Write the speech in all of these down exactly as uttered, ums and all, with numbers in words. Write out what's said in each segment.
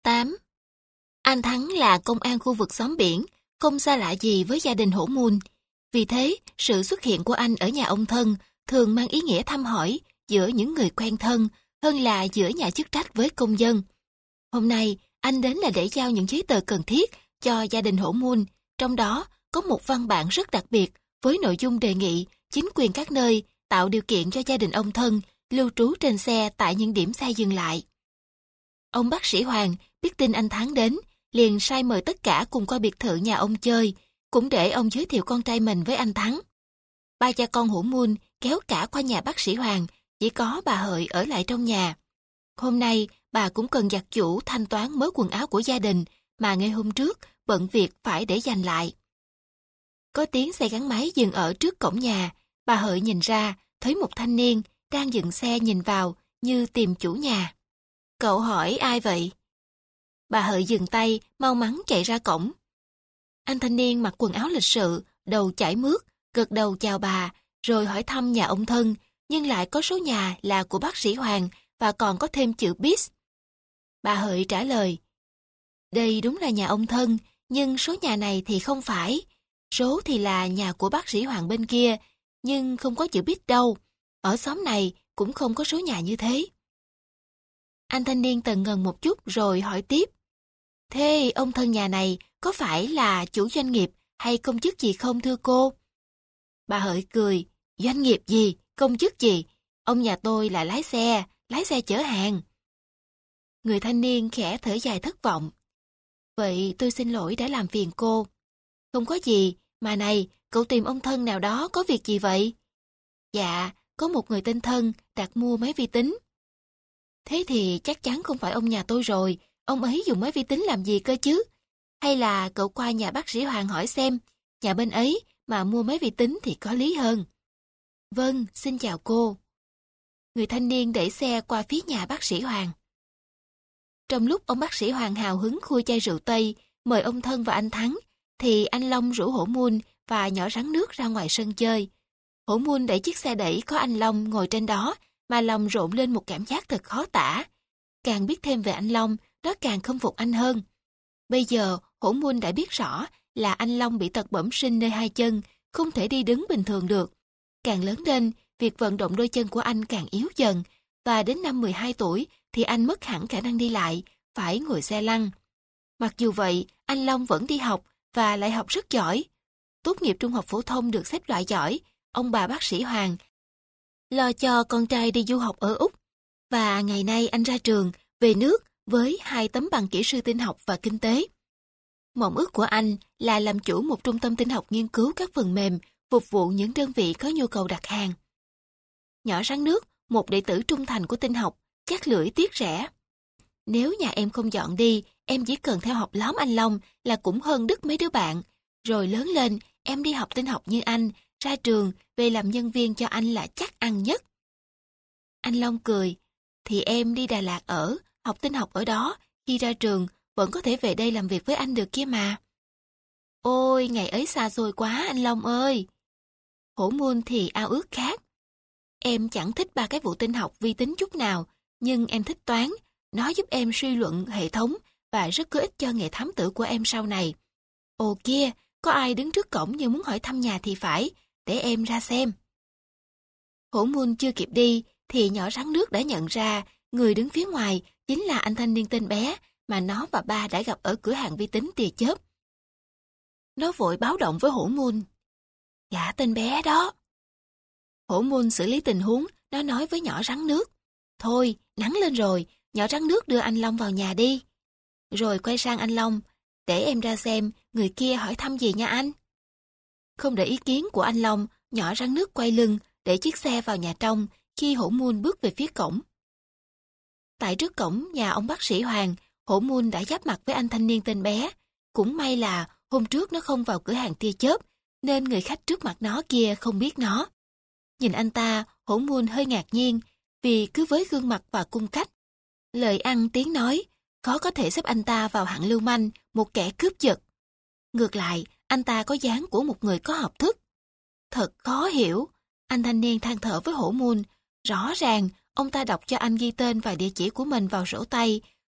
tám. Anh Thắng là công an khu vực xóm biển, không xa lạ gì với gia đình Hổ Mun. Vì thế, sự xuất hiện của anh ở nhà ông thân thường mang ý nghĩa thăm hỏi giữa những người quen thân hơn là giữa nhà chức trách với công dân. Hôm nay, anh đến là để giao những giấy tờ cần thiết cho gia đình Hổ Mun, trong đó có một văn bản rất đặc biệt với nội dung đề nghị chính quyền các nơi tạo điều kiện cho gia đình ông thân lưu trú trên xe tại những điểm xe dừng lại. Ông bác sĩ Hoàng biết tin anh Thắng đến, liền sai mời tất cả cùng qua biệt thự nhà ông chơi, cũng để ông giới thiệu con trai mình với anh Thắng. Ba cha con Hổ Mun kéo cả qua nhà bác sĩ Hoàng, chỉ có bà Hợi ở lại trong nhà. Hôm nay, bà cũng cần giặt giũ thanh toán mớ quần áo của gia đình mà ngày hôm trước bận việc phải để dành lại. Có tiếng xe gắn máy dừng ở trước cổng nhà, bà Hợi nhìn ra, thấy một thanh niên đang dừng xe nhìn vào như tìm chủ nhà. Cậu hỏi ai vậy? Bà Hợi dừng tay, mau mắn chạy ra cổng. Anh thanh niên mặc quần áo lịch sự, đầu chải mướt, gật đầu chào bà, rồi hỏi thăm nhà ông thân, nhưng lại có số nhà là của bác sĩ Hoàng và còn có thêm chữ bis. Bà Hợi trả lời, đây đúng là nhà ông thân, nhưng số nhà này thì không phải. Số thì là nhà của bác sĩ Hoàng bên kia, nhưng không có chữ bis đâu. Ở xóm này cũng không có số nhà như thế. Anh thanh niên tần ngần một chút rồi hỏi tiếp. Thế ông thân nhà này có phải là chủ doanh nghiệp hay công chức gì không thưa cô? Bà Hợi cười, doanh nghiệp gì, công chức gì? Ông nhà tôi là lái xe, lái xe chở hàng. Người thanh niên khẽ thở dài thất vọng. Vậy tôi xin lỗi đã làm phiền cô. Không có gì, mà này, cậu tìm ông thân nào đó có việc gì vậy? Dạ, có một người tên Thân đặt mua máy vi tính. Thế thì chắc chắn không phải ông nhà tôi rồi, ông ấy dùng máy vi tính làm gì cơ chứ? Hay là cậu qua nhà bác sĩ Hoàng hỏi xem, nhà bên ấy mà mua máy vi tính thì có lý hơn. Vâng, xin chào cô. Người thanh niên đẩy xe qua phía nhà bác sĩ Hoàng. Trong lúc ông bác sĩ Hoàng hào hứng khui chai rượu Tây, mời ông Thân và anh Thắng, thì anh Long rủ Hổ Mun và nhỏ rắn nước ra ngoài sân chơi. Hổ Mun đẩy chiếc xe đẩy có anh Long ngồi trên đó, mà lòng rộn lên một cảm giác thật khó tả. Càng biết thêm về anh Long, nó càng không phục anh hơn. Bây giờ, Hổ Mun đã biết rõ là anh Long bị tật bẩm sinh nơi hai chân, không thể đi đứng bình thường được. Càng lớn lên, việc vận động đôi chân của anh càng yếu dần, và đến năm mười hai tuổi thì anh mất hẳn khả năng đi lại, phải ngồi xe lăn. Mặc dù vậy, anh Long vẫn đi học và lại học rất giỏi. Tốt nghiệp trung học phổ thông được xếp loại giỏi, ông bà bác sĩ Hoàng lo cho con trai đi du học ở Úc. Và ngày nay anh ra trường, về nước với hai tấm bằng kỹ sư tin học và kinh tế. Mộng ước của anh là làm chủ một trung tâm tin học nghiên cứu các phần mềm, phục vụ những đơn vị có nhu cầu đặt hàng. Nhỏ rắn nước, một đệ tử trung thành của tin học, chắc lưỡi tiếc rẻ. Nếu nhà em không dọn đi, em chỉ cần theo học lóm anh Long là cũng hơn đứt mấy đứa bạn. Rồi lớn lên, em đi học tin học như anh, ra trường, về làm nhân viên cho anh là chắc ăn nhất. Anh Long cười, thì em đi Đà Lạt ở, học tin học ở đó, khi ra trường, vẫn có thể về đây làm việc với anh được kia mà. Ôi, ngày ấy xa xôi quá anh Long ơi. Hổ Mun thì ao ước khác. Em chẳng thích ba cái vụ tin học vi tính chút nào, nhưng em thích toán, nó giúp em suy luận hệ thống và rất có ích cho nghề thám tử của em sau này. Ồ kia, có ai đứng trước cổng như muốn hỏi thăm nhà thì phải, để em ra xem. Hổ Mun chưa kịp đi, thì nhỏ rắn nước đã nhận ra người đứng phía ngoài chính là anh thanh niên tên bé mà nó và ba đã gặp ở cửa hàng vi tính tia chớp. Nó vội báo động với Hổ Mun. Dạ tên bé đó. Hổ Mun xử lý tình huống, nó nói với nhỏ rắn nước. Thôi, nắng lên rồi, nhỏ rắn nước đưa anh Long vào nhà đi. Rồi quay sang anh Long, để em ra xem người kia hỏi thăm gì nha anh. Không để ý kiến của anh Long, nhỏ rắn nước quay lưng để chiếc xe vào nhà trong khi Hổ Mun bước về phía cổng. Tại trước cổng nhà ông bác sĩ Hoàng, Hổ Mun đã giáp mặt với anh thanh niên tên bé. Cũng may là hôm trước nó không vào cửa hàng tia chớp, nên người khách trước mặt nó kia không biết nó. Nhìn anh ta, Hổ Mun hơi ngạc nhiên, vì cứ với gương mặt và cung cách, lời ăn tiếng nói, khó có thể xếp anh ta vào hạng lưu manh, một kẻ cướp giật. Ngược lại, anh ta có dáng của một người có học thức. Thật khó hiểu, anh thanh niên than thở với Hổ Mun. Rõ ràng, ông ta đọc cho anh ghi tên và địa chỉ của mình vào sổ tay,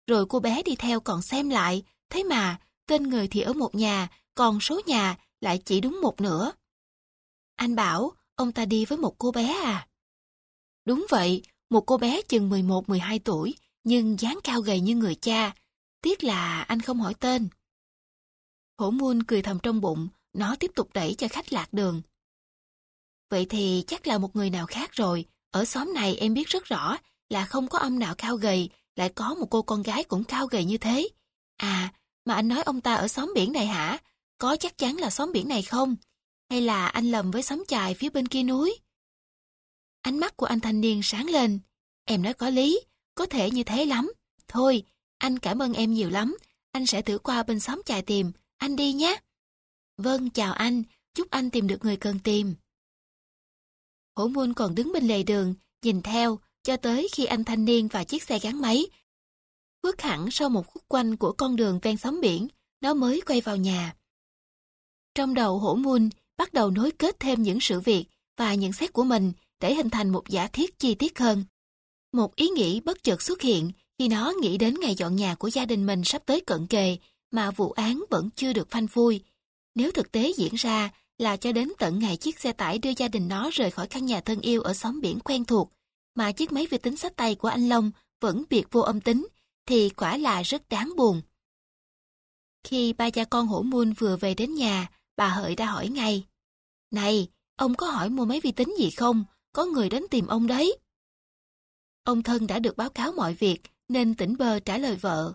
rồi cô bé đi theo còn xem lại, thế mà tên người thì ở một nhà, còn số nhà lại chỉ đúng một nửa. Anh bảo, ông ta đi với một cô bé à? Đúng vậy, một cô bé chừng mười một mười hai tuổi, nhưng dáng cao gầy như người cha. Tiếc là anh không hỏi tên. Hổ Mun cười thầm trong bụng, nó tiếp tục đẩy cho khách lạc đường. Vậy thì chắc là một người nào khác rồi, ở xóm này em biết rất rõ là không có ông nào cao gầy, lại có một cô con gái cũng cao gầy như thế. À, mà anh nói ông ta ở xóm biển này hả? Có chắc chắn là xóm biển này không? Hay là anh lầm với xóm chài phía bên kia núi? Ánh mắt của anh thanh niên sáng lên. Em nói có lý, có thể như thế lắm. Thôi, anh cảm ơn em nhiều lắm. Anh sẽ thử qua bên xóm chài tìm. Anh đi nhé. Vâng, chào anh. Chúc anh tìm được người cần tìm. Hổ Mun còn đứng bên lề đường, nhìn theo, cho tới khi anh thanh niên và chiếc xe gắn máy. Khuất hẳn sau một khúc quanh của con đường ven xóm biển, nó mới quay vào nhà. Trong đầu Hổ Mun bắt đầu nối kết thêm những sự việc và nhận xét của mình để hình thành một giả thiết chi tiết hơn. Một ý nghĩ bất chợt xuất hiện khi nó nghĩ đến ngày dọn nhà của gia đình mình sắp tới cận kề mà vụ án vẫn chưa được phanh phui. Nếu thực tế diễn ra là cho đến tận ngày chiếc xe tải đưa gia đình nó rời khỏi căn nhà thân yêu ở xóm biển quen thuộc, mà chiếc máy vi tính xách tay của anh Long vẫn biệt vô âm tính, thì quả là rất đáng buồn. Khi ba cha con Hổ Mun vừa về đến nhà, bà Hợi đã hỏi ngay. Này, ông có hỏi mua máy vi tính gì không? Có người đến tìm ông đấy. Ông Thân đã được báo cáo mọi việc, nên tỉnh bơ trả lời vợ.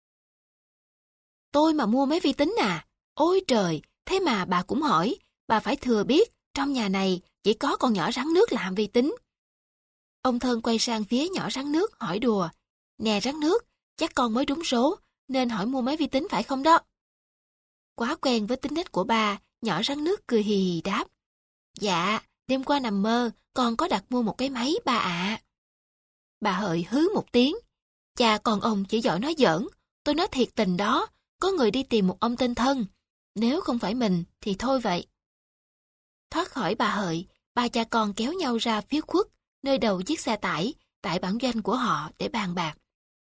Tôi mà mua máy vi tính à? Ôi trời, thế mà bà cũng hỏi. Bà phải thừa biết, trong nhà này chỉ có con nhỏ rắn nước làm vi tính. Ông Thân quay sang phía nhỏ rắn nước hỏi đùa. Nè rắn nước, chắc con mới trúng số, nên hỏi mua máy vi tính phải không đó? Quá quen với tính nết của bà, nhỏ rắn nước cười hì hì đáp. Dạ, đêm qua nằm mơ, con có đặt mua một cái máy bà ạ. Bà Hợi hứ một tiếng. Cha con ông chỉ giỏi nói giỡn, tôi nói thiệt tình đó, có người đi tìm một ông tên Thân. Nếu không phải mình thì thôi vậy. Thoát khỏi bà Hợi, ba cha con kéo nhau ra phía khuất, nơi đầu chiếc xe tải, tại bản doanh của họ để bàn bạc.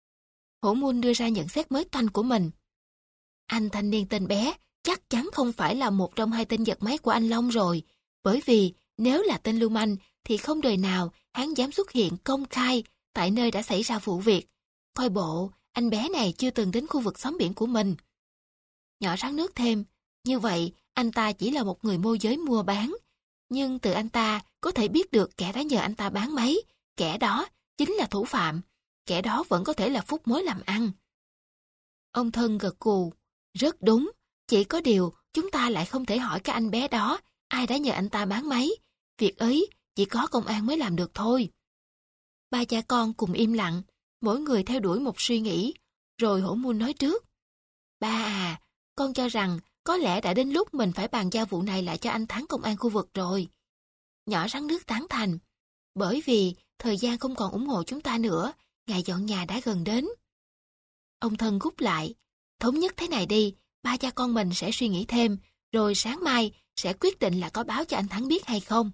Hổ Mun đưa ra nhận xét mới toanh của mình. Anh thanh niên tên bé chắc chắn không phải là một trong hai tên giật máy của anh Long rồi, bởi vì nếu là tên lưu manh thì không đời nào hắn dám xuất hiện công khai tại nơi đã xảy ra vụ việc. Coi bộ, anh bé này chưa từng đến khu vực xóm biển của mình. Nhỏ rắn nước thêm, như vậy anh ta chỉ là một người môi giới mua bán, nhưng từ anh ta có thể biết được kẻ đã nhờ anh ta bán máy, kẻ đó chính là thủ phạm, kẻ đó vẫn có thể là phúc mối làm ăn. Ông Thân gật gù, rất đúng, chỉ có điều chúng ta lại không thể hỏi cái anh bé đó ai đã nhờ anh ta bán máy, việc ấy chỉ có công an mới làm được thôi. Ba cha con cùng im lặng, mỗi người theo đuổi một suy nghĩ, rồi Hổ Mun nói trước. Ba à, con cho rằng có lẽ đã đến lúc mình phải bàn giao vụ này lại cho anh Thắng công an khu vực rồi. Nhỏ rắn nước tán thành, bởi vì thời gian không còn ủng hộ chúng ta nữa, ngày dọn nhà đã gần đến. Ông Thân gúc lại, thống nhất thế này đi, ba cha con mình sẽ suy nghĩ thêm, rồi sáng mai sẽ quyết định là có báo cho anh Thắng biết hay không.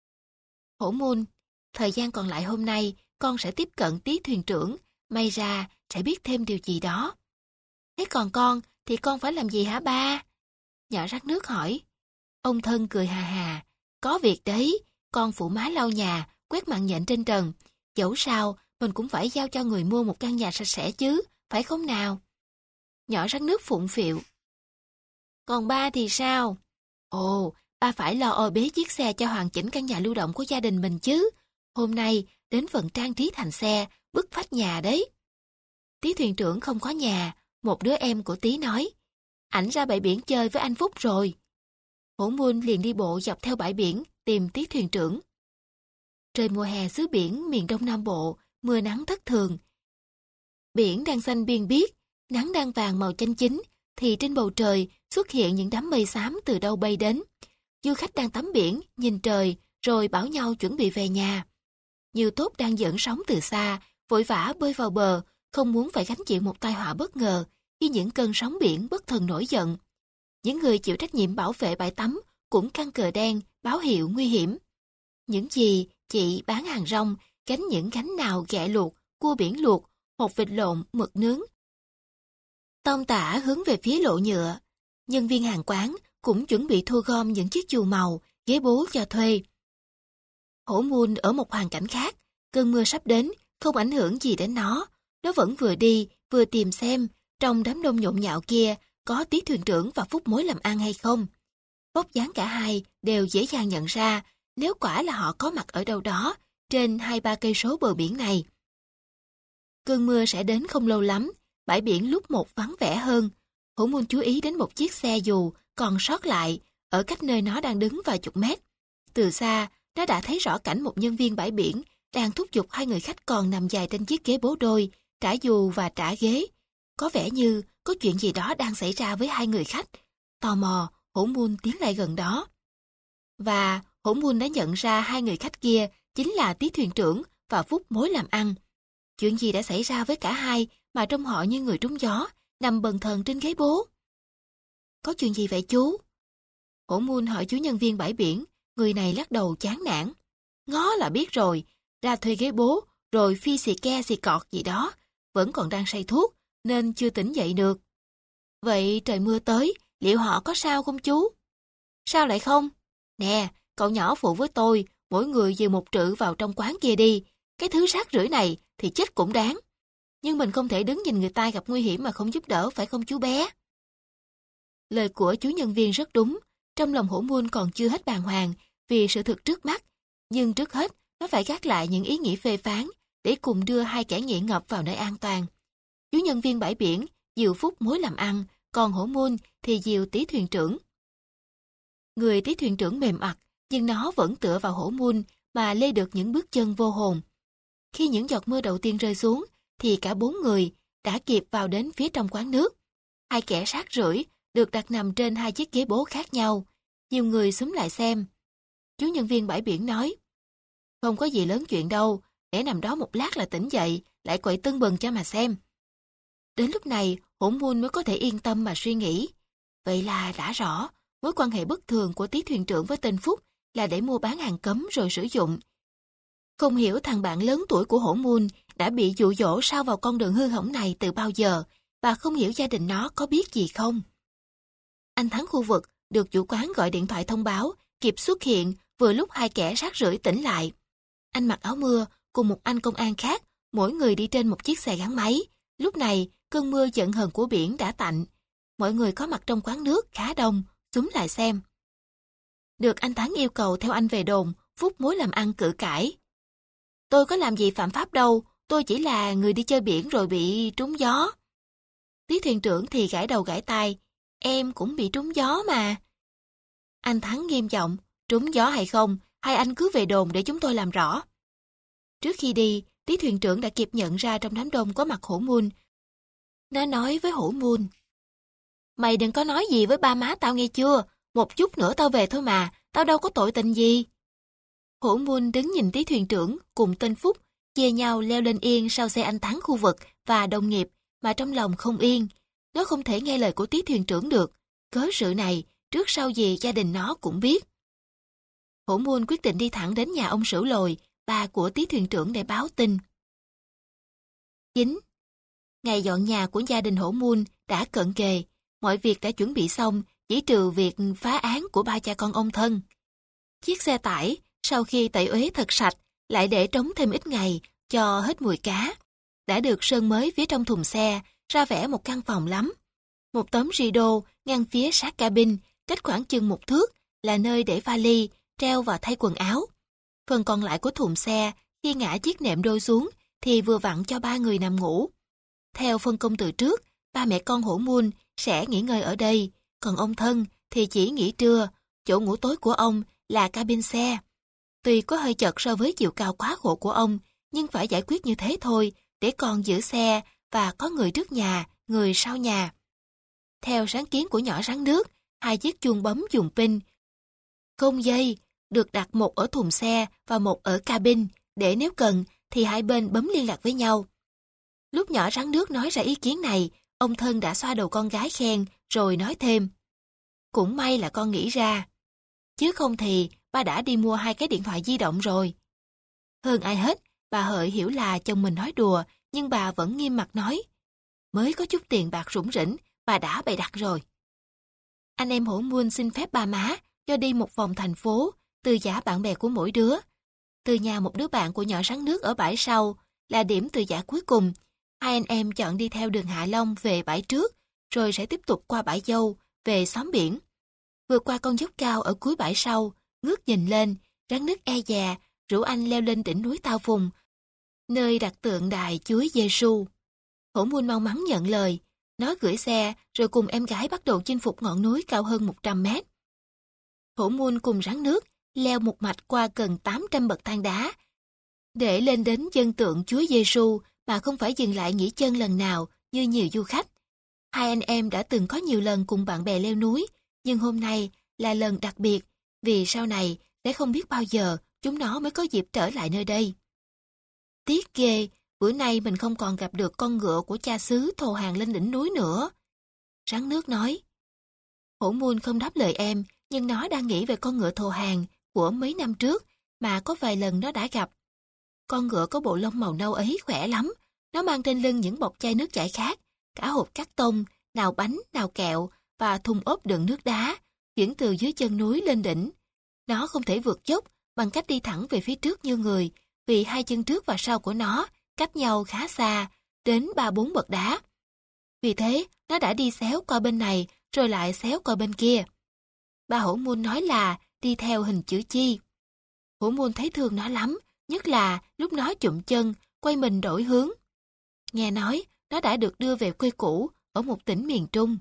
Hổ Mun, thời gian còn lại hôm nay, con sẽ tiếp cận tí thuyền trưởng, may ra sẽ biết thêm điều gì đó. Thế còn con, thì con phải làm gì hả ba? Nhỏ rắn nước hỏi. Ông Thân cười hà hà, có việc đấy, con phụ má lau nhà, quét mặn nhện trên trần. Dẫu sao, mình cũng phải giao cho người mua một căn nhà sạch sẽ chứ, phải không nào? Nhỏ rắn nước phụng phịu. Còn ba thì sao? Ồ, ba phải lo ôi bế chiếc xe cho hoàn chỉnh căn nhà lưu động của gia đình mình chứ. Hôm nay, đến phần trang trí thành xe, bứt phách nhà đấy. Tí thuyền trưởng không có nhà, một đứa em của Tí nói. Ảnh ra bãi biển chơi với anh Phúc rồi. Hổ Mun liền đi bộ dọc theo bãi biển, tìm Tí thuyền trưởng. Trời mùa hè xứ biển miền Đông Nam Bộ, mưa nắng thất thường. Biển đang xanh biên biếc, nắng đang vàng màu chanh chín, thì trên bầu trời xuất hiện những đám mây xám từ đâu bay đến. Du khách đang tắm biển, nhìn trời, rồi bảo nhau chuẩn bị về nhà. Nhiều tốp đang dẫn sóng từ xa, vội vã bơi vào bờ, không muốn phải gánh chịu một tai họa bất ngờ khi những cơn sóng biển bất thần nổi giận. Những người chịu trách nhiệm bảo vệ bãi tắm cũng căng cờ đen, báo hiệu nguy hiểm. Những gì chị bán hàng rong, gánh những gánh nào ghẹ luộc, cua biển luộc, hột vịt lộn, mực nướng, Tông tả hướng về phía lộ nhựa. Nhân viên hàng quán cũng chuẩn bị thu gom những chiếc dù màu, ghế bố cho thuê. Hổ Moon ở một hoàn cảnh khác, cơn mưa sắp đến, không ảnh hưởng gì đến nó. Nó vẫn vừa đi, vừa tìm xem, trong đám đông nhộn nhạo kia, có Tí thuyền trưởng và Phúc mối làm ăn hay không. Vóc dáng cả hai đều dễ dàng nhận ra, nếu quả là họ có mặt ở đâu đó, trên hai ba cây số bờ biển này. Cơn mưa sẽ đến không lâu lắm, bãi biển lúc một vắng vẻ hơn. Hổ Moon chú ý đến một chiếc xe dù còn sót lại, ở cách nơi nó đang đứng vài chục mét. Từ xa, nó đã thấy rõ cảnh một nhân viên bãi biển đang thúc giục hai người khách còn nằm dài trên chiếc ghế bố đôi, trả dù và trả ghế. Có vẻ như có chuyện gì đó đang xảy ra với hai người khách. Tò mò, Hổ Moon tiến lại gần đó. Và Hổ Moon đã nhận ra hai người khách kia chính là Tí thuyền trưởng và Phúc mối làm ăn. Chuyện gì đã xảy ra với cả hai mà trông họ như người trúng gió, nằm bần thần trên ghế bố? Có chuyện gì vậy chú? Hổ Moon hỏi chú nhân viên bãi biển. Người này lắc đầu chán nản. Ngó là biết rồi, ra thuê ghế bố, rồi phi xì ke xì cọt gì đó, vẫn còn đang say thuốc, nên chưa tỉnh dậy được. Vậy trời mưa tới, liệu họ có sao không chú? Sao lại không? Nè, cậu nhỏ phụ với tôi, mỗi người dìu một trự vào trong quán kia đi. Cái thứ rác rưởi này thì chết cũng đáng. Nhưng mình không thể đứng nhìn người ta gặp nguy hiểm mà không giúp đỡ, phải không chú bé? Lời của chú nhân viên rất đúng. Trong lòng Hổ Moon còn chưa hết bàng hoàng vì sự thực trước mắt. Nhưng trước hết, nó phải gác lại những ý nghĩ phê phán để cùng đưa hai kẻ nghiện ngập vào nơi an toàn. Chú nhân viên bãi biển dìu Phúc mối làm ăn, còn Hổ Moon thì dìu Tí thuyền trưởng. Người Tí thuyền trưởng mềm ặt, nhưng nó vẫn tựa vào Hổ Moon mà lê được những bước chân vô hồn. Khi những giọt mưa đầu tiên rơi xuống, thì cả bốn người đã kịp vào đến phía trong quán nước. Hai kẻ rác rưởi được đặt nằm trên hai chiếc ghế bố khác nhau. Nhiều người xúm lại xem. Chú nhân viên bãi biển nói, không có gì lớn chuyện đâu, để nằm đó một lát là tỉnh dậy, lại quậy tưng bừng cho mà xem. Đến lúc này, Hổ Moon mới có thể yên tâm mà suy nghĩ. Vậy là đã rõ, mối quan hệ bất thường của Tí thuyền trưởng với tên Phúc là để mua bán hàng cấm rồi sử dụng. Không hiểu thằng bạn lớn tuổi của Hổ Moon đã bị dụ dỗ sao vào con đường hư hỏng này từ bao giờ, và không hiểu gia đình nó có biết gì không. Anh Thắng khu vực được chủ quán gọi điện thoại thông báo, kịp xuất hiện vừa lúc hai kẻ rác rưởi tỉnh lại. Anh mặc áo mưa cùng một anh công an khác, mỗi người đi trên một chiếc xe gắn máy. Lúc này, cơn mưa giận hờn của biển đã tạnh. Mọi người có mặt trong quán nước khá đông, xúm lại xem. Được anh Thắng yêu cầu theo anh về đồn, Phúc mối làm ăn cự cãi. Tôi có làm gì phạm pháp đâu, tôi chỉ là người đi chơi biển rồi bị trúng gió. Tí thuyền trưởng thì gãi đầu gãi tai, em cũng bị trúng gió mà. Anh Thắng nghiêm giọng, trúng gió hay không, hai anh cứ về đồn để chúng tôi làm rõ. Trước khi đi, Tí thuyền trưởng đã kịp nhận ra trong đám đông có mặt Hổ Moon. Nó nói với Hổ Moon, mày đừng có nói gì với ba má tao nghe chưa, một chút nữa tao về thôi mà, tao đâu có tội tình gì. Hổ Moon đứng nhìn Tí thuyền trưởng cùng tên Phúc chia nhau leo lên yên sau xe anh Thắng khu vực và đồng nghiệp, mà trong lòng không yên. Nó không thể nghe lời của Tí thuyền trưởng được. Cớ sự này, trước sau gì gia đình nó cũng biết. Hổ Moon quyết định đi thẳng đến nhà ông Sửu Lồi, ba của Tí thuyền trưởng, để báo tin. chín. Ngày dọn nhà của gia đình Hổ Moon đã cận kề. Mọi việc đã chuẩn bị xong, chỉ trừ việc phá án của ba cha con ông Thân. Chiếc xe tải, sau khi tẩy uế thật sạch, lại để trống thêm ít ngày cho hết mùi cá, đã được sơn mới phía trong thùng xe, ra vẻ một căn phòng lắm. Một tấm rideau ngăn phía sát cabin, cách khoảng chừng một thước, là nơi để vali, treo và thay quần áo. Phần còn lại của thùng xe, khi ngã chiếc nệm đôi xuống, thì vừa vặn cho ba người nằm ngủ. Theo phân công từ trước, ba mẹ con Hổ Moon sẽ nghỉ ngơi ở đây, còn ông Thân thì chỉ nghỉ trưa. Chỗ ngủ tối của ông là cabin xe. Tuy có hơi chật so với chiều cao quá khổ của ông, nhưng phải giải quyết như thế thôi, để còn giữ xe và có người trước nhà, người sau nhà. Theo sáng kiến của nhỏ rắn nước, hai chiếc chuông bấm dùng pin không dây được đặt một ở thùng xe và một ở cabin, để nếu cần thì hai bên bấm liên lạc với nhau. Lúc nhỏ rắn nước nói ra ý kiến này, ông Thân đã xoa đầu con gái khen, rồi nói thêm, cũng may là con nghĩ ra, chứ không thì ba đã đi mua hai cái điện thoại di động rồi. Hơn ai hết, bà Hợi hiểu là chồng mình nói đùa, nhưng bà vẫn nghiêm mặt nói, mới có chút tiền bạc rủng rỉnh mà đã bày đặt rồi. Anh em Hổ Muôn xin phép ba má cho đi một vòng thành phố, từ giả bạn bè của mỗi đứa. Từ nhà một đứa bạn của nhỏ Rắn Nước ở bãi sau là điểm từ giả cuối cùng. Hai anh em chọn đi theo đường Hạ Long về bãi trước, rồi sẽ tiếp tục qua bãi Dâu, về xóm biển. Vượt qua con dốc cao ở cuối bãi sau, ngước nhìn lên, Rắn Nước e dè rủ anh leo lên đỉnh núi Tao Phùng, nơi đặt tượng đài Chúa Giêsu. Hổ Muôn mau mắn nhận lời, nó gửi xe rồi cùng em gái bắt đầu chinh phục ngọn núi cao hơn một trăm mét. Hổ Muôn cùng Rắn Nước leo một mạch qua gần tám trăm bậc thang đá để lên đến chân tượng Chúa Giêsu mà không phải dừng lại nghỉ chân lần nào như nhiều du khách. Hai anh em đã từng có nhiều lần cùng bạn bè leo núi, nhưng hôm nay là lần đặc biệt vì sau này sẽ không biết bao giờ chúng nó mới có dịp trở lại nơi đây. Tiếc ghê, bữa nay mình không còn gặp được con ngựa của cha xứ thồ hàng lên đỉnh núi nữa. Rắn Nước nói. Hổ Muôn không đáp lời em, nhưng nó đang nghĩ về con ngựa thồ hàng của mấy năm trước mà có vài lần nó đã gặp. Con ngựa có bộ lông màu nâu ấy khỏe lắm, nó mang trên lưng những bọc chai nước chảy khác, cả hộp cát tông, nào bánh, nào kẹo và thùng ốp đựng nước đá, chuyển từ dưới chân núi lên đỉnh. Nó không thể vượt dốc bằng cách đi thẳng về phía trước như người, vì hai chân trước và sau của nó cách nhau khá xa, đến ba bốn bậc đá. Vì thế, nó đã đi xéo qua bên này, rồi lại xéo qua bên kia. Ba Hổ Muôn nói là đi theo hình chữ chi. Hổ Muôn thấy thương nó lắm, nhất là lúc nó chụm chân, quay mình đổi hướng. Nghe nói, nó đã được đưa về quê cũ ở một tỉnh miền Trung.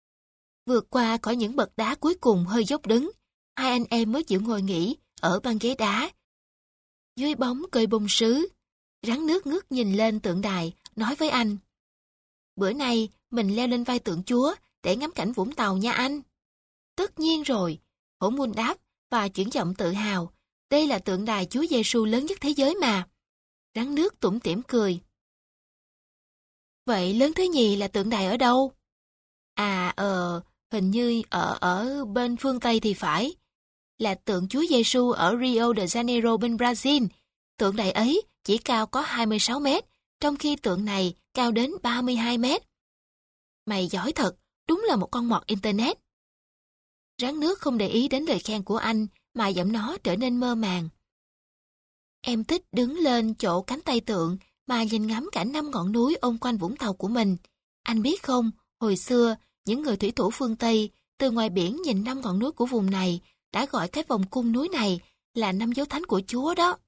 Vượt qua khỏi những bậc đá cuối cùng hơi dốc đứng, hai anh em mới chịu ngồi nghỉ ở băng ghế đá. Dưới bóng cây bông sứ, Rắn Nước ngước nhìn lên tượng đài, nói với anh. Bữa nay mình leo lên vai tượng Chúa để ngắm cảnh Vũng Tàu nha anh. Tất nhiên rồi, Hổ Muôn đáp và chuyển giọng tự hào. Đây là tượng đài Chúa Giêsu lớn nhất thế giới mà. Rắn Nước tủm tỉm cười. Vậy lớn thứ nhì là tượng đài ở đâu? À, ờ, hình như ở ở bên phương Tây thì phải. Là tượng Chúa Giêsu ở Rio de Janeiro bên Brazil. Tượng đài ấy chỉ cao có hai mươi sáu mét, trong khi tượng này cao đến ba mươi hai mét. Mày giỏi thật, đúng là một con mọt Internet. Rắn Nước không để ý đến lời khen của anh, mà giọng nó trở nên mơ màng. Em thích đứng lên chỗ cánh tay tượng mà nhìn ngắm cả năm ngọn núi ôm quanh Vũng Tàu của mình. Anh biết không, hồi xưa, những người thủy thủ phương Tây từ ngoài biển nhìn năm ngọn núi của vùng này đã gọi cái vòng cung núi này là năm dấu thánh của Chúa đó.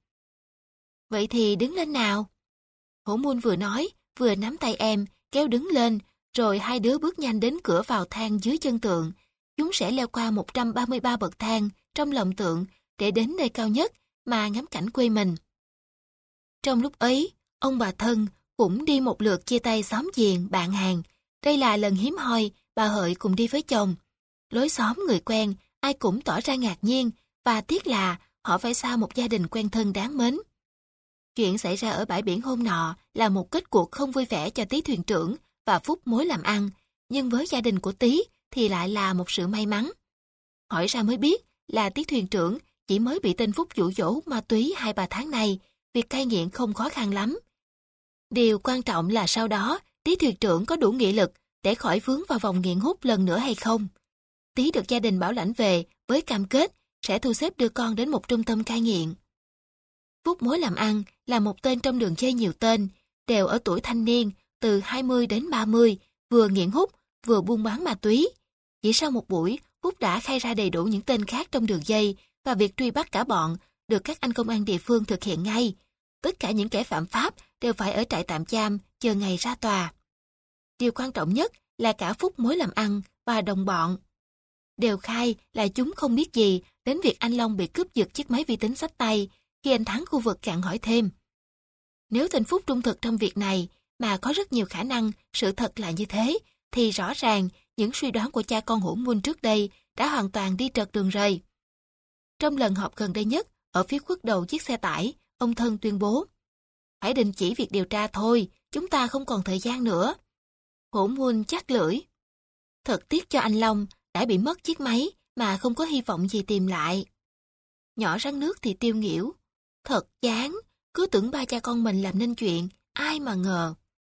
Vậy thì đứng lên nào. Hổ Muôn vừa nói, vừa nắm tay em, kéo đứng lên, rồi hai đứa bước nhanh đến cửa vào thang dưới chân tượng. Chúng sẽ leo qua một trăm ba mươi ba bậc thang trong lòng tượng để đến nơi cao nhất mà ngắm cảnh quê mình. Trong lúc ấy, ông bà Thân cũng đi một lượt chia tay xóm giềng, bạn hàng. Đây là lần hiếm hoi bà Hợi cùng đi với chồng. Lối xóm người quen, ai cũng tỏ ra ngạc nhiên, và tiếc là họ phải xa một gia đình quen thân đáng mến. Chuyện xảy ra ở bãi biển hôm nọ là một kết cuộc không vui vẻ cho Tý thuyền trưởng và Phúc mối làm ăn, nhưng với gia đình của Tý thì lại là một sự may mắn. Hỏi ra mới biết là Tý thuyền trưởng chỉ mới bị tên Phúc dụ dỗ ma túy hai ba tháng này, việc cai nghiện không khó khăn lắm. Điều quan trọng là sau đó Tý thuyền trưởng có đủ nghị lực để khỏi vướng vào vòng nghiện hút lần nữa hay không. Tý được gia đình bảo lãnh về với cam kết sẽ thu xếp đưa con đến một trung tâm cai nghiện. Phúc mối làm ăn là một tên trong đường dây nhiều tên, đều ở tuổi thanh niên từ hai mươi đến ba mươi, vừa nghiện hút, vừa buôn bán ma túy. Chỉ sau một buổi, Phúc đã khai ra đầy đủ những tên khác trong đường dây và việc truy bắt cả bọn được các anh công an địa phương thực hiện ngay. Tất cả những kẻ phạm pháp đều phải ở trại tạm giam chờ ngày ra tòa. Điều quan trọng nhất là cả Phúc mối làm ăn và đồng bọn đều khai là chúng không biết gì đến việc anh Long bị cướp giật chiếc máy vi tính xách tay khi anh Thắng khu vực cạn hỏi thêm. Nếu tên Phúc trung thực trong việc này, mà có rất nhiều khả năng sự thật là như thế, thì rõ ràng những suy đoán của cha con Hổ Muôn trước đây đã hoàn toàn đi trật đường rời. Trong lần họp gần đây nhất, ở phía khuất đầu chiếc xe tải, ông Thân tuyên bố: "Phải đình chỉ việc điều tra thôi, chúng ta không còn thời gian nữa." Hổ Muôn chắc lưỡi: "Thật tiếc cho anh Long đã bị mất chiếc máy mà không có hy vọng gì tìm lại." Nhỏ Rắn Nước thì tiêu nghỉu: "Thật chán, cứ tưởng ba cha con mình làm nên chuyện, ai mà ngờ."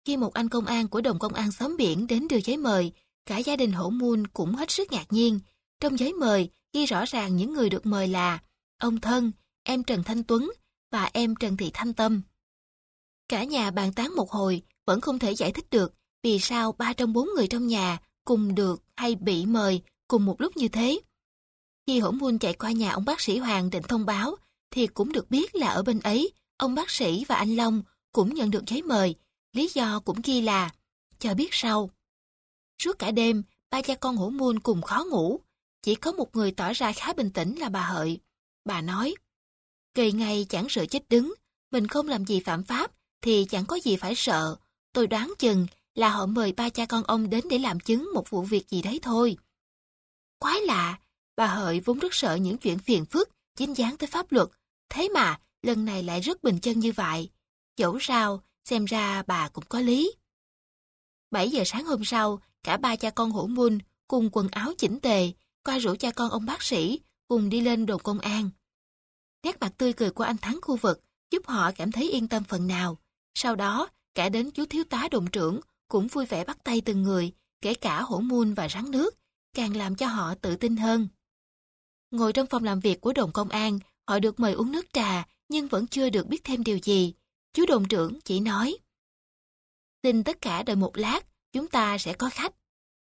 Khi một anh công an của đồn công an xóm biển đến đưa giấy mời, cả gia đình Hổ Mun cũng hết sức ngạc nhiên. Trong giấy mời ghi rõ ràng những người được mời là ông Thân, em Trần Thanh Tuấn và em Trần Thị Thanh Tâm. Cả nhà bàn tán một hồi vẫn không thể giải thích được vì sao ba trong bốn người trong nhà cùng được hay bị mời cùng một lúc như thế. Khi Hổ Mun chạy qua nhà ông bác sĩ Hoàng định thông báo thì cũng được biết là ở bên ấy, ông bác sĩ và anh Long cũng nhận được giấy mời, lý do cũng ghi là cho biết sau. Suốt cả đêm, ba cha con Hổ Mun cùng khó ngủ, chỉ có một người tỏ ra khá bình tĩnh là bà Hợi. Bà nói, kỳ ngày chẳng sợ chết đứng, mình không làm gì phạm pháp thì chẳng có gì phải sợ, tôi đoán chừng là họ mời ba cha con ông đến để làm chứng một vụ việc gì đấy thôi. Quái lạ, bà Hợi vốn rất sợ những chuyện phiền phức, dính dáng tới pháp luật, thế mà lần này lại rất bình chân như vậy. Dẫu sao, xem ra bà cũng có lý. bảy giờ sáng hôm sau, cả ba cha con Hổ Mun cùng quần áo chỉnh tề, qua rủ cha con ông bác sĩ cùng đi lên đồn công an. Nét mặt tươi cười của anh Thắng khu vực giúp họ cảm thấy yên tâm phần nào. Sau đó, cả đến chú thiếu tá đồn trưởng cũng vui vẻ bắt tay từng người, kể cả Hổ Mun và Rắn Nước, càng làm cho họ tự tin hơn. Ngồi trong phòng làm việc của đồn công an, họ được mời uống nước trà nhưng vẫn chưa được biết thêm điều gì. Chú đồn trưởng chỉ nói, xin tất cả đợi một lát, chúng ta sẽ có khách.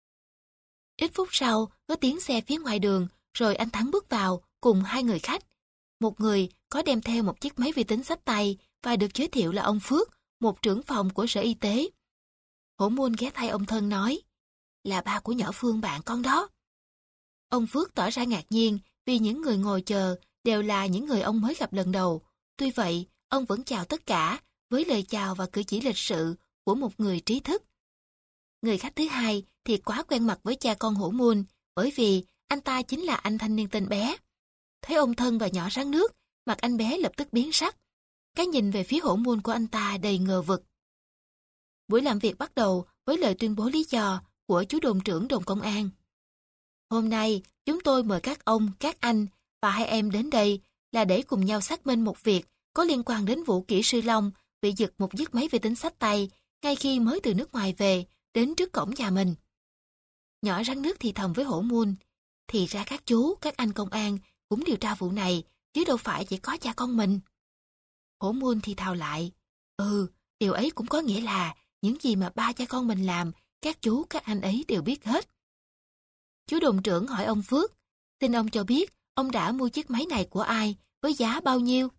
Ít phút sau, có tiếng xe phía ngoài đường, rồi anh Thắng bước vào cùng hai người khách. Một người có đem theo một chiếc máy vi tính xách tay và được giới thiệu là ông Phước, một trưởng phòng của Sở Y tế. Hổ Mun ghé tay ông Thân nói, là ba của nhỏ Phương bạn con đó. Ông Phước tỏ ra ngạc nhiên vì những người ngồi chờ đều là những người ông mới gặp lần đầu. Tuy vậy, ông vẫn chào tất cả với lời chào và cử chỉ lịch sự của một người trí thức. Người khách thứ hai thì quá quen mặt với cha con Hổ Mun, bởi vì anh ta chính là anh thanh niên tên Bé. Thấy ông Thân và nhỏ Rắn Nước, mặt anh Bé lập tức biến sắc. Cái nhìn về phía Hổ Mun của anh ta đầy ngờ vực. Buổi làm việc bắt đầu với lời tuyên bố lý do của chú đồn trưởng đồn công an. Hôm nay, chúng tôi mời các ông, các anh và hai em đến đây là để cùng nhau xác minh một việc có liên quan đến vụ kỹ sư Long bị giật một chiếc máy vi tính xách tay ngay khi mới từ nước ngoài về đến trước cổng nhà mình. Nhỏ Rắn Nước thì thầm với Hổ Mun, thì ra các chú, các anh công an cũng điều tra vụ này, chứ đâu phải chỉ có cha con mình. Hổ Mun thì thào lại, ừ, điều ấy cũng có nghĩa là những gì mà ba cha con mình làm, các chú, các anh ấy đều biết hết. Chú đồn trưởng hỏi ông Phước, xin ông cho biết ông đã mua chiếc máy này của ai, với giá bao nhiêu?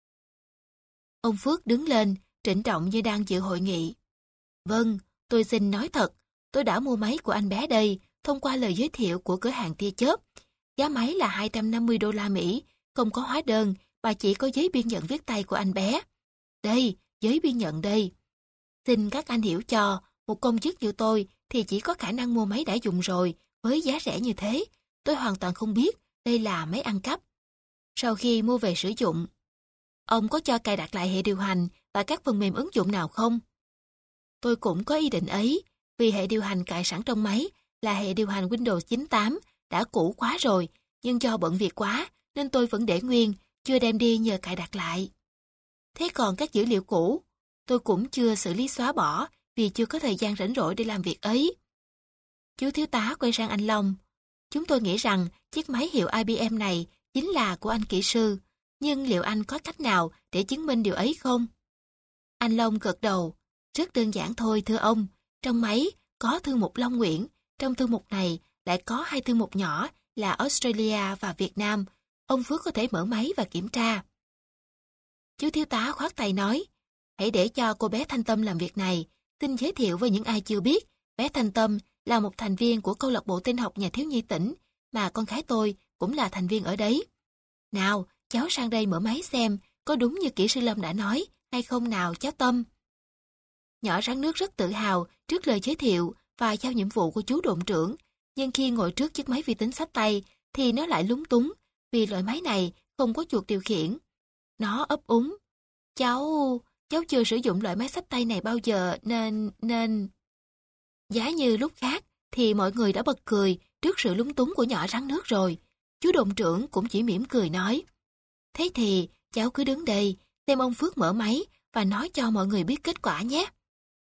Ông Phước đứng lên, trịnh trọng như đang dự hội nghị. Vâng, tôi xin nói thật, tôi đã mua máy của anh Bé đây, thông qua lời giới thiệu của cửa hàng tia chớp. Giá máy là hai trăm năm mươi đô la Mỹ, không có hóa đơn, và chỉ có giấy biên nhận viết tay của anh Bé. Đây, giấy biên nhận đây. Xin các anh hiểu cho, một công chức như tôi thì chỉ có khả năng mua máy đã dùng rồi, với giá rẻ như thế. Tôi hoàn toàn không biết đây là máy ăn cắp. Sau khi mua về sử dụng, ông có cho cài đặt lại hệ điều hành và các phần mềm ứng dụng nào không? Tôi cũng có ý định ấy, vì hệ điều hành cài sẵn trong máy là hệ điều hành Windows chín tám, đã cũ quá rồi, nhưng do bận việc quá nên tôi vẫn để nguyên, chưa đem đi nhờ cài đặt lại. Thế còn các dữ liệu cũ, tôi cũng chưa xử lý xóa bỏ vì chưa có thời gian rảnh rỗi để làm việc ấy. Chú thiếu tá quay sang anh Long. Chúng tôi nghĩ rằng chiếc máy hiệu I B M này chính là của anh kỹ sư, nhưng liệu anh có cách nào để chứng minh điều ấy không? Anh Long gật đầu. Rất đơn giản thôi thưa ông. Trong máy có thư mục Long Nguyễn, trong thư mục này lại có hai thư mục nhỏ là Australia và Việt Nam. Ông Phước có thể mở máy và kiểm tra. Chú thiếu tá khoát tay nói, hãy để cho cô bé Thanh Tâm làm việc này. Xin giới thiệu với những ai chưa biết, bé Thanh Tâm là một thành viên của câu lạc bộ tin học nhà thiếu nhi tỉnh, mà con gái tôi cũng là thành viên ở đấy. Nào, cháu sang đây mở máy xem, có đúng như kỹ sư Lâm đã nói, hay không nào cháu Tâm? Nhỏ Rắn Nước rất tự hào trước lời giới thiệu và giao nhiệm vụ của chú đồn trưởng, nhưng khi ngồi trước chiếc máy vi tính xách tay thì nó lại lúng túng, vì loại máy này không có chuột điều khiển. Nó ấp úng. Cháu, cháu chưa sử dụng loại máy xách tay này bao giờ nên, nên... Giá như lúc khác thì mọi người đã bật cười trước sự lúng túng của nhỏ Rắn Nước rồi. Chú đồn trưởng cũng chỉ mỉm cười nói, thế thì cháu cứ đứng đây, xem ông Phước mở máy và nói cho mọi người biết kết quả nhé.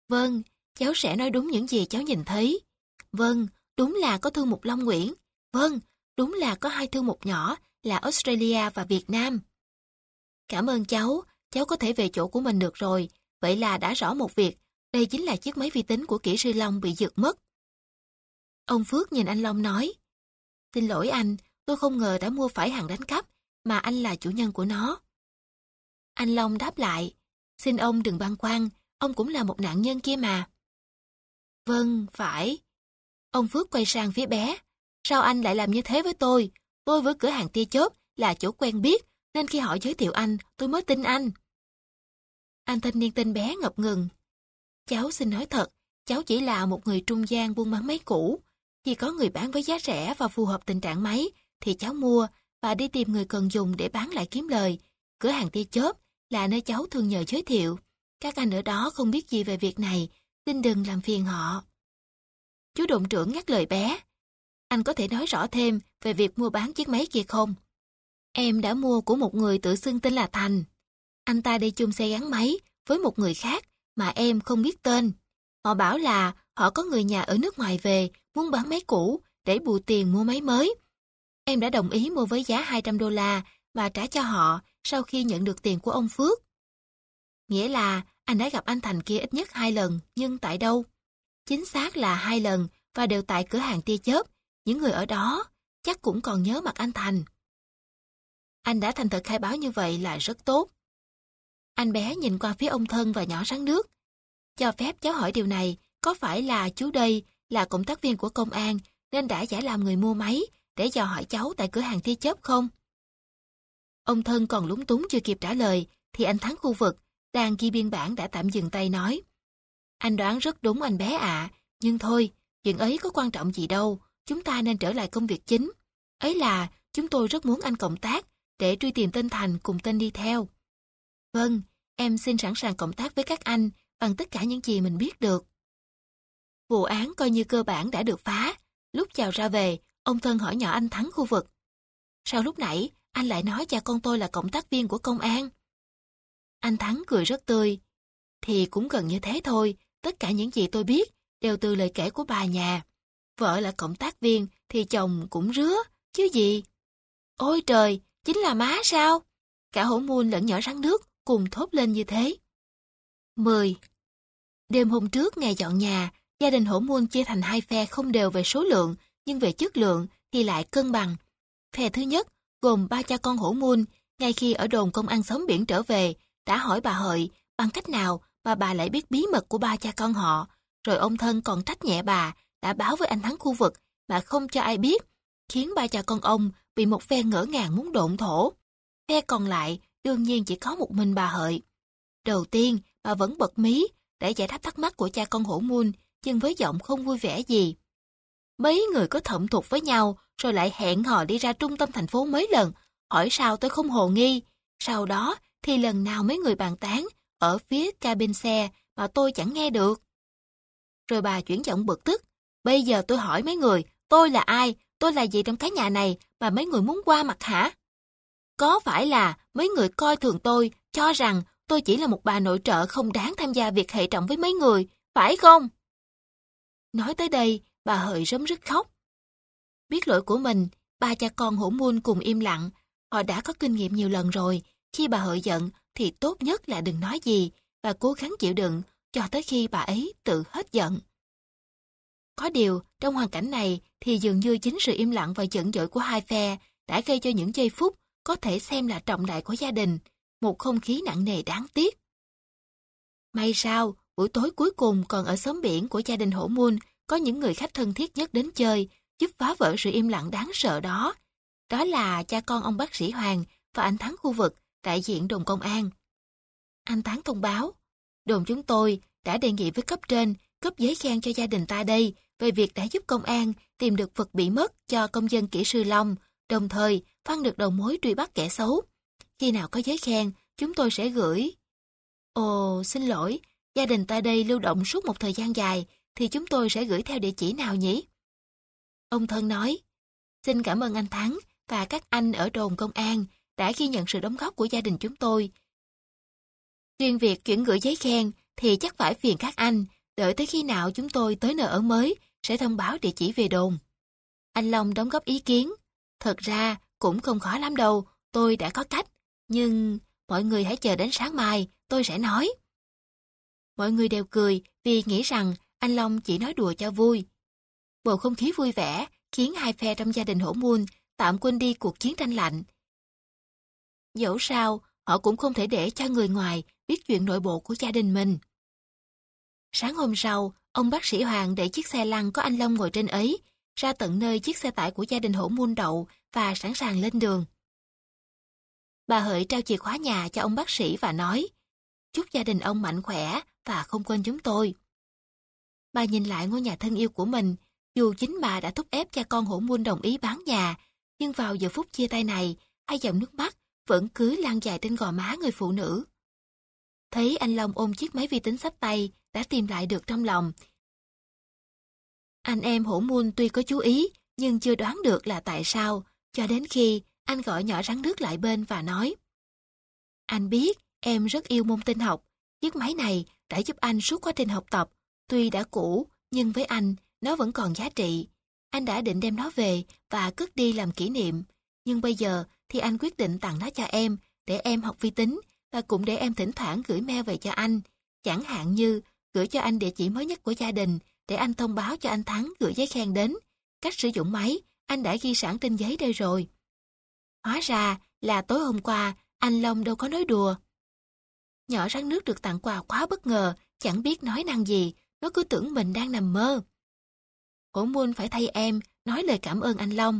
Vâng, cháu sẽ nói đúng những gì cháu nhìn thấy. Vâng, đúng là có thư mục Long Nguyễn. Vâng, đúng là có hai thư mục nhỏ là Australia và Việt Nam. Cảm ơn cháu, cháu có thể về chỗ của mình được rồi. Vậy là đã rõ một việc, đây chính là chiếc máy vi tính của kỹ sư Long bị giật mất. Ông Phước nhìn anh Long nói, xin lỗi anh, tôi không ngờ đã mua phải hàng đánh cắp, mà anh là chủ nhân của nó. Anh Long đáp lại, xin ông đừng băn khoăn, ông cũng là một nạn nhân kia mà. Vâng, phải. Ông Phước quay sang phía bé, sao anh lại làm như thế với tôi? Tôi với cửa hàng tia chớp là chỗ quen biết, nên khi họ giới thiệu anh, tôi mới tin anh. Anh thanh niên tên bé ngập ngừng. Cháu xin nói thật, cháu chỉ là một người trung gian buôn bán máy cũ. Khi có người bán với giá rẻ và phù hợp tình trạng máy, thì cháu mua và đi tìm người cần dùng để bán lại kiếm lời. Cửa hàng tia chớp là nơi cháu thường nhờ giới thiệu. Các anh ở đó không biết gì về việc này, xin đừng làm phiền họ. Chú đồn trưởng ngắt lời bé. Anh có thể nói rõ thêm về việc mua bán chiếc máy kia không? Em đã mua của một người tự xưng tên là Thành. Anh ta đi chung xe gắn máy với một người khác mà em không biết tên. Họ bảo là họ có người nhà ở nước ngoài về muốn bán máy cũ để bù tiền mua máy mới. Em đã đồng ý mua với giá hai trăm đô la và trả cho họ sau khi nhận được tiền của ông Phước. Nghĩa là anh đã gặp anh Thành kia ít nhất hai lần, nhưng tại đâu? Chính xác là hai lần và đều tại cửa hàng tia chớp. Những người ở đó chắc cũng còn nhớ mặt anh Thành. Anh đã thành thật khai báo như vậy là rất tốt. Anh bé nhìn qua phía ông Thân và nhỏ rắn nước. Cho phép cháu hỏi điều này, có phải là chú đây là cộng tác viên của công an nên đã giả làm người mua máy để dò hỏi cháu tại cửa hàng tia chớp không? Ông Thân còn lúng túng chưa kịp trả lời thì anh Thắng khu vực đang ghi biên bản đã tạm dừng tay nói. Anh đoán rất đúng anh bé ạ, à, nhưng thôi, chuyện ấy có quan trọng gì đâu, chúng ta nên trở lại công việc chính. Ấy là chúng tôi rất muốn anh cộng tác để truy tìm tên Thành cùng tên đi theo. Vâng, em xin sẵn sàng cộng tác với các anh bằng tất cả những gì mình biết được. Vụ án coi như cơ bản đã được phá. Lúc chào ra về, ông Thân hỏi nhỏ anh Thắng khu vực. Sao lúc nãy anh lại nói cha con tôi là cộng tác viên của công an? Anh Thắng cười rất tươi. Thì cũng gần như thế thôi, tất cả những gì tôi biết đều từ lời kể của bà nhà. Vợ là cộng tác viên thì chồng cũng rứa, chứ gì. Ôi trời, chính là má sao? Cả Hổ Muôn lẫn nhỏ rắn nước cùng thốt lên như thế. mười. Đêm hôm trước ngày dọn nhà, gia đình Hổ Muôn chia thành hai phe không đều về số lượng, nhưng về chất lượng thì lại cân bằng. Phe thứ nhất, gồm ba cha con Hổ Muôn, ngay khi ở đồn công an xóm biển trở về, đã hỏi bà Hợi bằng cách nào mà bà lại biết bí mật của ba cha con họ, rồi ông Thân còn trách nhẹ bà đã báo với anh Thắng khu vực mà không cho ai biết, khiến ba cha con ông bị một phe ngỡ ngàng muốn độn thổ. Phe còn lại đương nhiên chỉ có một mình bà Hợi. Đầu tiên, bà vẫn bật mí để giải đáp thắc mắc của cha con Hổ Muôn, nhưng với giọng không vui vẻ gì. Mấy người có thẩm thục với nhau, rồi lại hẹn hò đi ra trung tâm thành phố mấy lần, hỏi sao tôi không hồ nghi. Sau đó thì lần nào mấy người bàn tán ở phía cabin xe mà tôi chẳng nghe được. Rồi bà chuyển giọng bực tức. Bây giờ tôi hỏi mấy người, tôi là ai, tôi là gì trong cái nhà này mà mấy người muốn qua mặt hả? Có phải là mấy người coi thường tôi, cho rằng tôi chỉ là một bà nội trợ không đáng tham gia việc hệ trọng với mấy người, phải không? Nói tới đây, bà Hợi rấm rứt khóc. Biết lỗi của mình, ba cha con Hổ Muôn cùng im lặng. Họ đã có kinh nghiệm nhiều lần rồi. Khi bà Hợi giận thì tốt nhất là đừng nói gì và cố gắng chịu đựng cho tới khi bà ấy tự hết giận. Có điều, trong hoàn cảnh này thì dường như chính sự im lặng và giận dỗi của hai phe đã gây cho những giây phút có thể xem là trọng đại của gia đình, một không khí nặng nề đáng tiếc. May sao, buổi tối cuối cùng còn ở xóm biển của gia đình Hổ Muôn có những người khách thân thiết nhất đến chơi, giúp phá vỡ sự im lặng đáng sợ đó. Đó là cha con ông bác sĩ Hoàng và anh Thắng khu vực, đại diện đồn công an. Anh Thắng thông báo, đồn chúng tôi đã đề nghị với cấp trên cấp giấy khen cho gia đình ta đây về việc đã giúp công an tìm được vật bị mất cho công dân kỹ sư Long, đồng thời phân được đầu mối truy bắt kẻ xấu. Khi nào có giấy khen, chúng tôi sẽ gửi. Ồ, xin lỗi, gia đình ta đây lưu động suốt một thời gian dài, thì chúng tôi sẽ gửi theo địa chỉ nào nhỉ? Ông Thân nói, xin cảm ơn anh Thắng và các anh ở đồn công an đã ghi nhận sự đóng góp của gia đình chúng tôi. Riêng việc chuyển gửi giấy khen thì chắc phải phiền các anh, Đợi tới khi nào chúng tôi tới nơi ở mới, sẽ thông báo địa chỉ về đồn. Anh Long đóng góp ý kiến. Thật ra, cũng không khó lắm đâu, tôi đã có cách. Nhưng, mọi người hãy chờ đến sáng mai, tôi sẽ nói. Mọi người đều cười vì nghĩ rằng anh Long chỉ nói đùa cho vui. Bầu không khí vui vẻ khiến hai phe trong gia đình Hổ Mun tạm quên đi cuộc chiến tranh lạnh. Dẫu sao, họ cũng không thể để cho người ngoài biết chuyện nội bộ của gia đình mình. Sáng hôm sau, ông bác sĩ Hoàng để chiếc xe lăn có anh Long ngồi trên ấy, ra tận nơi chiếc xe tải của gia đình Hổ Mun đậu và sẵn sàng lên đường. Bà Hợi trao chìa khóa nhà cho ông bác sĩ và nói, chúc gia đình ông mạnh khỏe và không quên chúng tôi. Bà nhìn lại ngôi nhà thân yêu của mình, dù chính bà đã thúc ép cha con Hổ Mun đồng ý bán nhà, nhưng vào giờ phút chia tay này, hai dòng nước mắt vẫn cứ lan dài trên gò má người phụ nữ. Thấy anh Long ôm chiếc máy vi tính xách tay đã tìm lại được trong lòng. Anh em Hổ Mun tuy có chú ý, nhưng chưa đoán được là tại sao, cho đến khi anh gọi nhỏ rắn nước lại bên và nói, anh biết em rất yêu môn tin học, chiếc máy này đã giúp anh suốt quá trình học tập, tuy đã cũ, nhưng với anh, nó vẫn còn giá trị. Anh đã định đem nó về và cất đi làm kỷ niệm, nhưng bây giờ thì anh quyết định tặng nó cho em, để em học vi tính, và cũng để em thỉnh thoảng gửi mail về cho anh. Chẳng hạn như gửi cho anh địa chỉ mới nhất của gia đình, để anh thông báo cho anh Thắng gửi giấy khen đến. Cách sử dụng máy, anh đã ghi sẵn trên giấy đây rồi. Hóa ra là tối hôm qua, anh Long đâu có nói đùa. Nhỏ rắn nước được tặng quà quá bất ngờ, chẳng biết nói năng gì, nó cứ tưởng mình đang nằm mơ. Hổ Mun phải thay em, nói lời cảm ơn anh Long.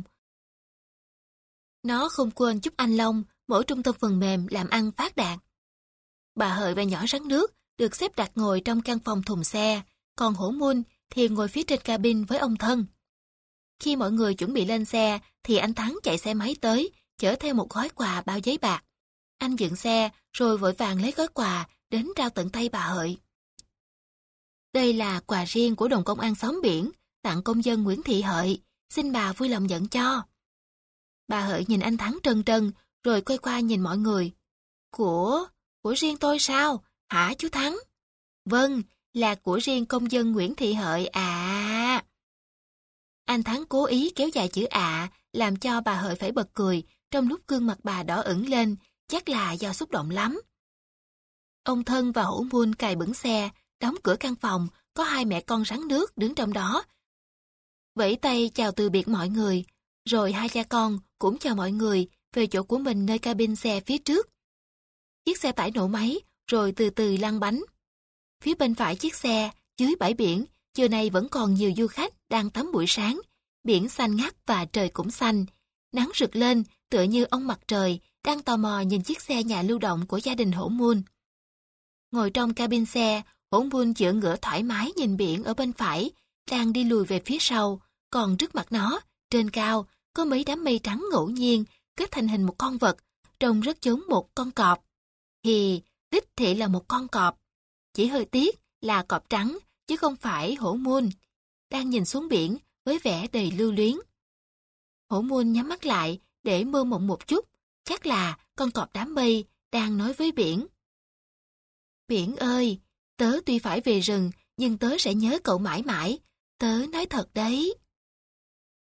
Nó không quên chúc anh Long mỗi trung tâm phần mềm làm ăn phát đạt. Bà Hợi và nhỏ rắn nước được xếp đặt ngồi trong căn phòng thùng xe, còn Hổ Mun thì ngồi phía trên cabin với ông Thân. Khi mọi người chuẩn bị lên xe thì anh Thắng chạy xe máy tới, chở theo một gói quà bao giấy bạc. Anh dựng xe rồi vội vàng lấy gói quà đến trao tận tay bà Hợi. Đây là quà riêng của đồn công an xóm biển, tặng công dân Nguyễn Thị Hợi, xin bà vui lòng nhận cho. Bà Hợi nhìn anh Thắng trân trân, rồi quay qua nhìn mọi người. Của, của riêng tôi sao? Hả chú Thắng? Vâng, là của riêng công dân Nguyễn Thị Hợi à. Anh Thắng cố ý kéo dài chữ ạ, làm cho bà Hợi phải bật cười, trong lúc gương mặt bà đỏ ửng lên, chắc là do xúc động lắm. Ông Thân và Hổ Mun cài bửng xe, đóng cửa căn phòng, có hai mẹ con rắn nước đứng trong đó. Vẫy tay chào từ biệt mọi người, rồi hai cha con cũng chào mọi người về chỗ của mình nơi cabin xe phía trước. Chiếc xe tải nổ máy, rồi từ từ lăn bánh. Phía bên phải chiếc xe, dưới bãi biển, giờ này vẫn còn nhiều du khách đang tắm buổi sáng. Biển xanh ngắt và trời cũng xanh. Nắng rực lên tựa như ông mặt trời đang tò mò nhìn chiếc xe nhà lưu động của gia đình Hổ Mun. Ngồi trong cabin xe, Hổ Mun chữa ngửa thoải mái nhìn biển ở bên phải, đang đi lùi về phía sau, còn trước mặt nó, trên cao, có mấy đám mây trắng ngẫu nhiên kết thành hình một con vật, trông rất giống một con cọp. Thì đích thị là một con cọp. Chỉ hơi tiếc là cọp trắng, chứ không phải Hổ Mun, đang nhìn xuống biển với vẻ đầy lưu luyến. Hổ Mun nhắm mắt lại để mơ mộng một chút, chắc là con cọp đám mây đang nói với biển. Biển ơi, tớ tuy phải về rừng, nhưng tớ sẽ nhớ cậu mãi mãi, tớ nói thật đấy.